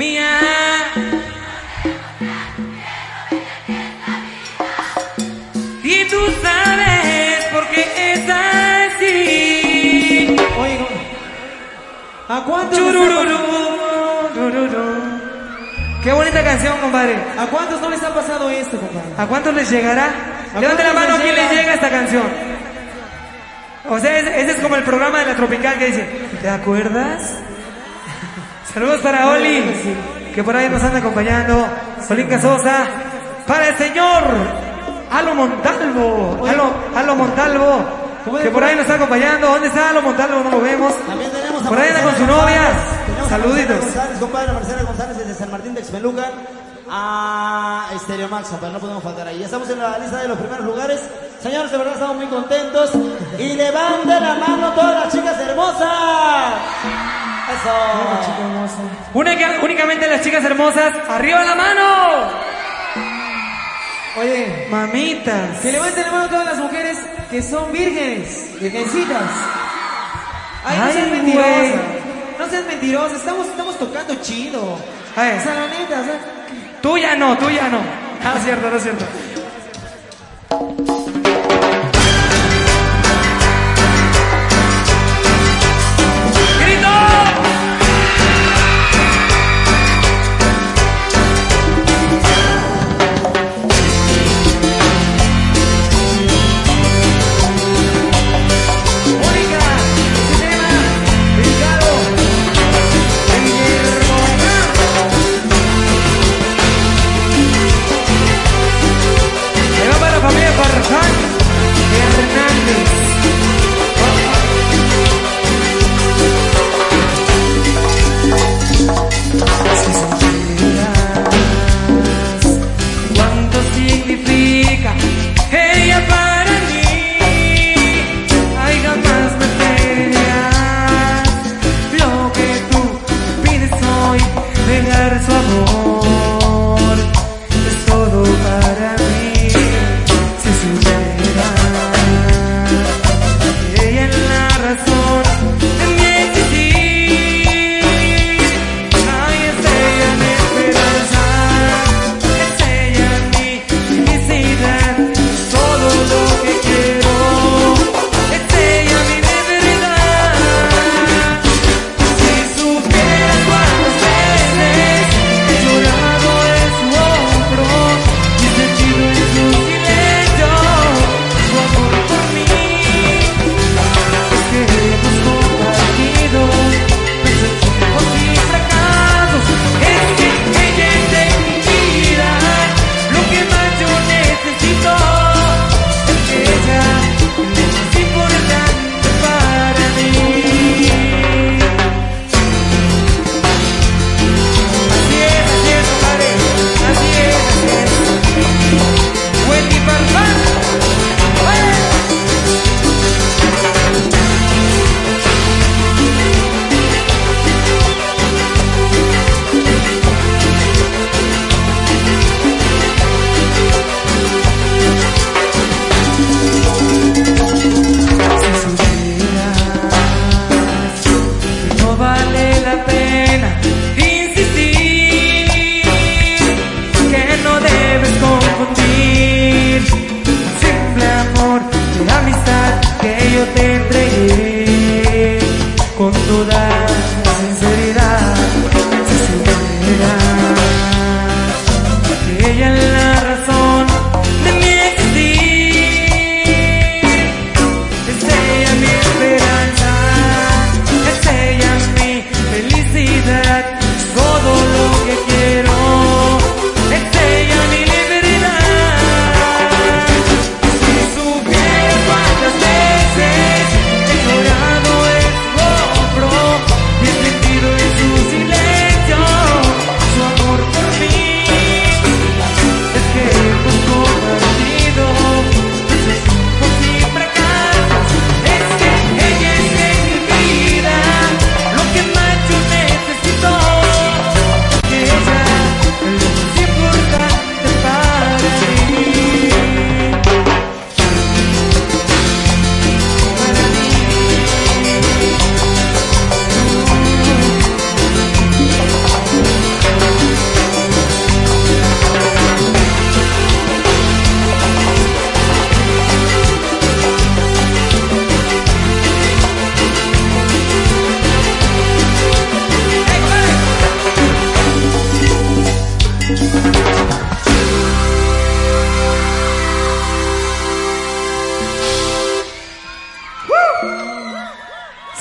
mía. Y tú sabes por qué es así. Oye, ¿a cuántos? Qué bonita canción, compadre. ¿A cuántos no les ha pasado esto, compadre? ¿A cuántos les llegará? Levante la mano a quien les llega esta canción. O sea, ese es como el programa de la Tropical que dice, ¿te acuerdas? Saludos para Oli, que por ahí nos anda acompañando. Solinka Sosa. Para el señor Alo Montalvo. Alo Montalvo, que por ahí nos está acompañando. ¿Dónde está Alo Montalvo? No lo vemos. También tenemos a por ahí anda con su novia. Saluditos. González, compadre, Marcela González desde San Martín de Exmelucan a Estéreo Max, pero no podemos faltar ahí. Ya estamos en la lista de los primeros lugares. Señores, de verdad estamos muy contentos. Y levanten la mano todas las chicas hermosas. Eso. Únicamente las chicas hermosas. ¡Arriba la mano! Oye, mamitas, que levanten la mano todas las mujeres que son vírgenes, virgencitas. Ay, no seas mentirosa. No seas mentirosa, estamos tocando chido. Ay. Saloneta, o sea. Tú ya no. No es cierto, no es cierto.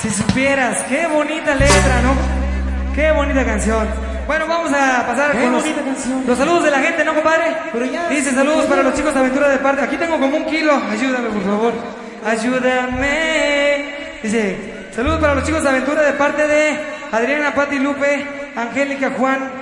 Si supieras, qué bonita letra, ¿no? Qué bonita canción. Bueno, vamos a pasar con los saludos de la gente, ¿no, compadre? Pero ya. Dice saludos para los chicos de Aventura de parte. Aquí tengo como 1 kilo. Ayúdame, por favor. Ayúdame. Dice, saludos para los chicos de Aventura de parte de Adriana, Pati, Lupe, Angélica, Juan,